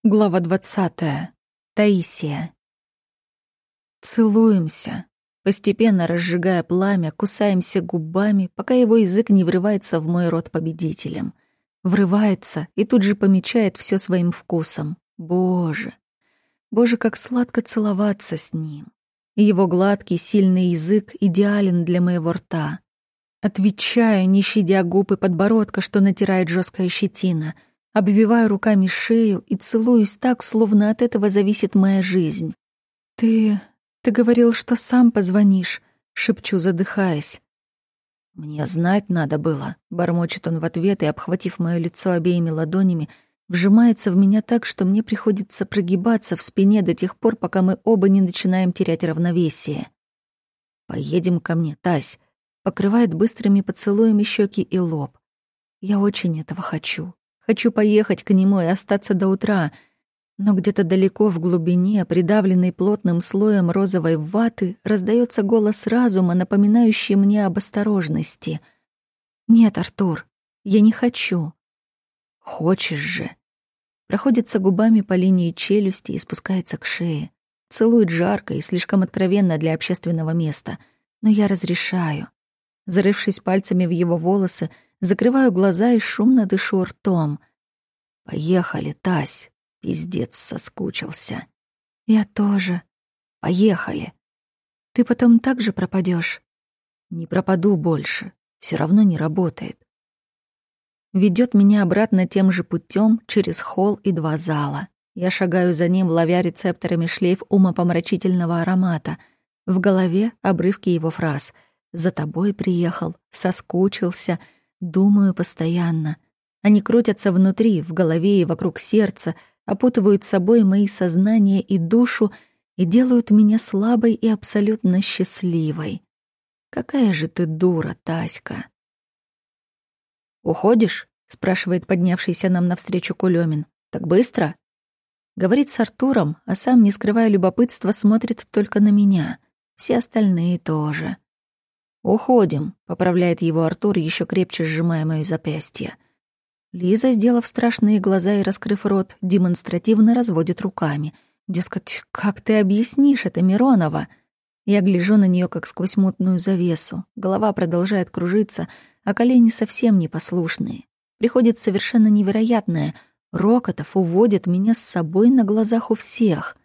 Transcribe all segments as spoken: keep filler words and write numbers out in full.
Глава двадцатая. Таисия. Целуемся, постепенно разжигая пламя, кусаемся губами, пока его язык не врывается в мой рот победителем. Врывается и тут же помечает все своим вкусом. Боже, боже, как сладко целоваться с ним. Его гладкий, сильный язык идеален для моего рта. Отвечаю, не щадя губ и подбородка, что натирает жесткая щетина. Обвиваю руками шею и целуюсь так, словно от этого зависит моя жизнь. «Ты... ты говорил, что сам позвонишь», — шепчу, задыхаясь. «Мне знать надо было», — бормочет он в ответ и, обхватив моё лицо обеими ладонями, вжимается в меня так, что мне приходится прогибаться в спине до тех пор, пока мы оба не начинаем терять равновесие. «Поедем ко мне, Тась», — покрывает быстрыми поцелуями щеки и лоб. «Я очень этого хочу». Хочу поехать к нему и остаться до утра, но где-то далеко в глубине, придавленный плотным слоем розовой ваты, раздается голос разума, напоминающий мне об осторожности. «Нет, Артур, я не хочу». «Хочешь же». Проходится губами по линии челюсти и спускается к шее. Целует жарко и слишком откровенно для общественного места, но я разрешаю. Зарывшись пальцами в его волосы, закрываю глаза и шумно дышу ртом. «Поехали, Тась!» Пиздец, соскучился. «Я тоже. Поехали!» «Ты потом так же пропадёшь?» «Не пропаду больше. Всё равно не работает». Ведёт меня обратно тем же путём через холл и два зала. Я шагаю за ним, ловя рецепторами шлейф умопомрачительного аромата. В голове обрывки его фраз. «За тобой приехал», «соскучился», «думаю постоянно». Они крутятся внутри, в голове и вокруг сердца, опутывают собой мои сознание и душу и делают меня слабой и абсолютно счастливой. Какая же ты дура, Таська. «Уходишь?» — спрашивает поднявшийся нам навстречу Кулёмин. «Так быстро?» Говорит с Артуром, а сам, не скрывая любопытства, смотрит только на меня. Все остальные тоже. «Уходим», — поправляет его Артур, еще крепче сжимая моё запястье. Лиза, сделав страшные глаза и раскрыв рот, демонстративно разводит руками. Дескать, как ты объяснишь это, Миронова? Я гляжу на неё как сквозь мутную завесу. Голова продолжает кружиться, а колени совсем непослушные. Приходит совершенно невероятное. Рокотов уводит меня с собой на глазах у всех.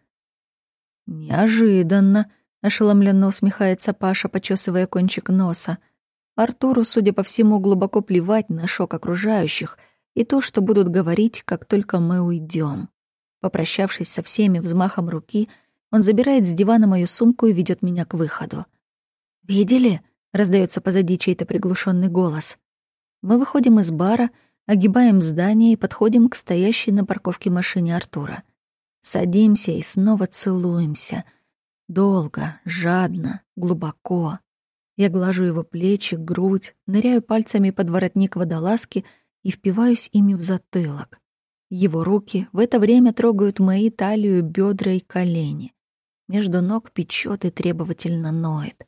«Неожиданно», — ошеломленно усмехается Паша, почесывая кончик носа. Артуру, судя по всему, глубоко плевать на шок окружающих и то, что будут говорить, как только мы уйдем. Попрощавшись со всеми взмахом руки, он забирает с дивана мою сумку и ведет меня к выходу. «Видели?» — раздается позади чей-то приглушенный голос. Мы выходим из бара, огибаем здание и подходим к стоящей на парковке машине Артура. Садимся и снова целуемся. Долго, жадно, глубоко. Я глажу его плечи, грудь, ныряю пальцами под воротник водолазки и впиваюсь ими в затылок. Его руки в это время трогают мои талию, бедра и колени. Между ног печёт и требовательно ноет.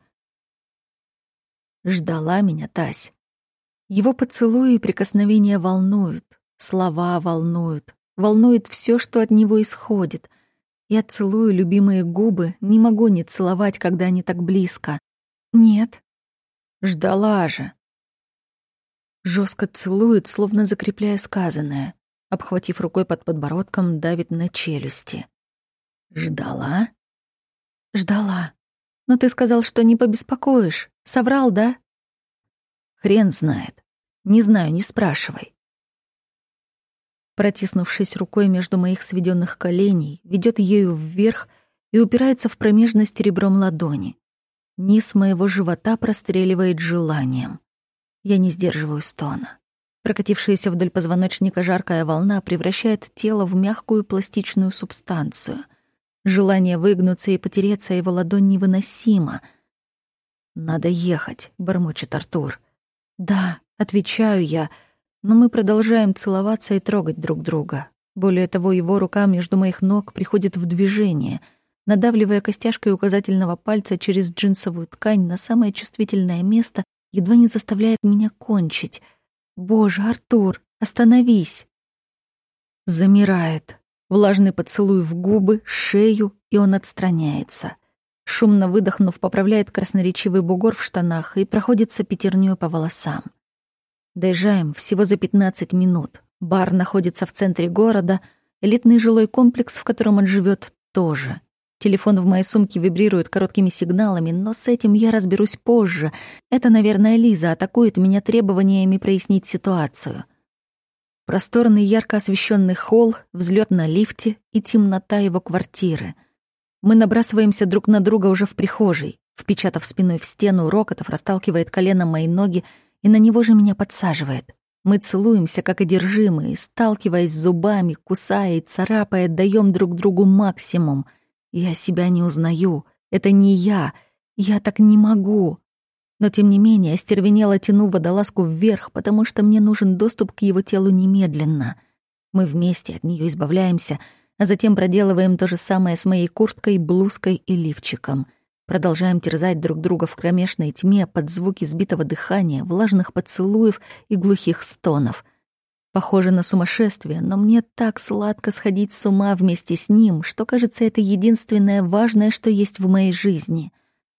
Ждала меня, Тась. Его поцелуи и прикосновения волнуют, слова волнуют, волнует всё, что от него исходит. Я целую любимые губы, не могу не целовать, когда они так близко. «Нет». «Ждала же». Жестко целует, словно закрепляя сказанное. Обхватив рукой под подбородком, давит на челюсти. «Ждала?» «Ждала. Но ты сказал, что не побеспокоишь. Соврал, да?» «Хрен знает. Не знаю, не спрашивай». Протиснувшись рукой между моих сведённых коленей, ведёт ею вверх и упирается в промежность ребром ладони. Низ моего живота простреливает желанием. Я не сдерживаю стона. Прокатившаяся вдоль позвоночника жаркая волна превращает тело в мягкую пластичную субстанцию. Желание выгнуться и потереться его ладонь невыносимо. «Надо ехать», — бормочет Артур. «Да», — отвечаю я, но мы продолжаем целоваться и трогать друг друга. Более того, его рука между моих ног приходит в движение — надавливая костяшкой указательного пальца через джинсовую ткань на самое чувствительное место, едва не заставляет меня кончить. «Боже, Артур, остановись!» Замирает. Влажный поцелуй в губы, шею, и он отстраняется. Шумно выдохнув, поправляет красноречивый бугор в штанах и проходится пятернёй по волосам. Доезжаем всего за пятнадцать минут. Бар находится в центре города, элитный жилой комплекс, в котором он живет, тоже. Телефон в моей сумке вибрирует короткими сигналами, но с этим я разберусь позже. Это, наверное, Лиза атакует меня требованиями прояснить ситуацию. Просторный, ярко освещенный холл, взлет на лифте и темнота его квартиры. Мы набрасываемся друг на друга уже в прихожей. Впечатав спиной в стену, Рокотов расталкивает коленом мои ноги и на него же меня подсаживает. Мы целуемся, как одержимые, сталкиваясь зубами, кусая и царапая, даем друг другу максимум. Я себя не узнаю. Это не я. Я так не могу. Но, тем не менее, остервенело тяну водолазку вверх, потому что мне нужен доступ к его телу немедленно. Мы вместе от нее избавляемся, а затем проделываем то же самое с моей курткой, блузкой и лифчиком. Продолжаем терзать друг друга в кромешной тьме под звуки сбитого дыхания, влажных поцелуев и глухих стонов. Похоже на сумасшествие, но мне так сладко сходить с ума вместе с ним, что, кажется, это единственное важное, что есть в моей жизни.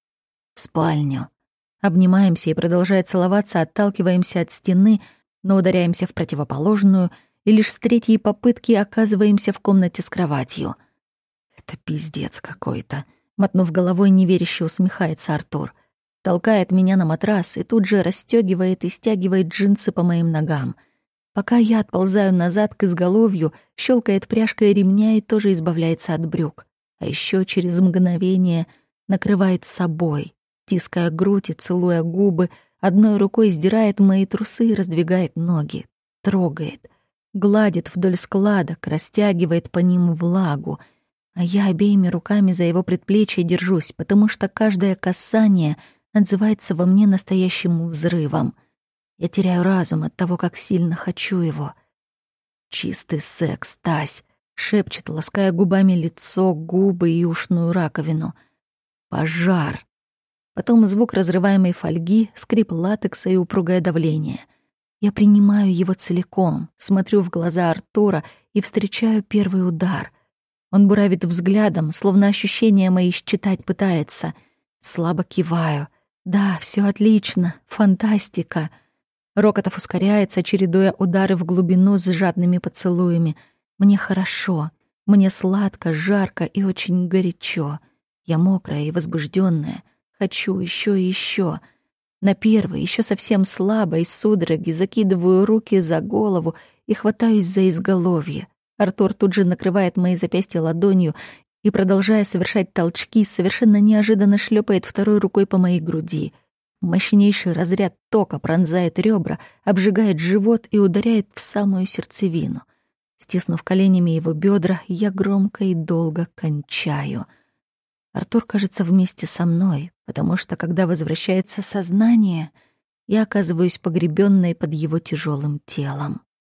В спальню. Обнимаемся и, продолжая целоваться, отталкиваемся от стены, но ударяемся в противоположную, и лишь с третьей попытки оказываемся в комнате с кроватью. Это пиздец какой-то. Мотнув головой, неверяще усмехается Артур. Толкает меня на матрас и тут же расстёгивает и стягивает джинсы по моим ногам. Пока я отползаю назад к изголовью, щелкает пряжкой ремня и тоже избавляется от брюк. А еще через мгновение накрывает собой, тиская грудь и целуя губы, одной рукой сдирает мои трусы и раздвигает ноги, трогает, гладит вдоль складок, растягивает по ним влагу, а я обеими руками за его предплечье держусь, потому что каждое касание отзывается во мне настоящим взрывом. Я теряю разум от того, как сильно хочу его. «Чистый секс, Тась», — шепчет, лаская губами лицо, губы и ушную раковину. «Пожар». Потом звук разрываемой фольги, скрип латекса и упругое давление. Я принимаю его целиком, смотрю в глаза Артура и встречаю первый удар. Он буравит взглядом, словно ощущения мои считать пытается. Слабо киваю. «Да, все отлично, фантастика». Рокотов ускоряется, чередуя удары в глубину с жадными поцелуями. Мне хорошо, мне сладко, жарко и очень горячо. Я мокрая и возбужденная. Хочу еще и еще. На первый, еще совсем слабой судороги закидываю руки за голову и хватаюсь за изголовье. Артур тут же накрывает мои запястья ладонью и, продолжая совершать толчки, совершенно неожиданно шлепает второй рукой по моей груди. Мощнейший разряд тока пронзает ребра, обжигает живот и ударяет в самую сердцевину. Стиснув коленями его бедра, я громко и долго кончаю. Артур, кажется, вместе со мной, потому что, когда возвращается сознание, я оказываюсь погребенной под его тяжелым телом.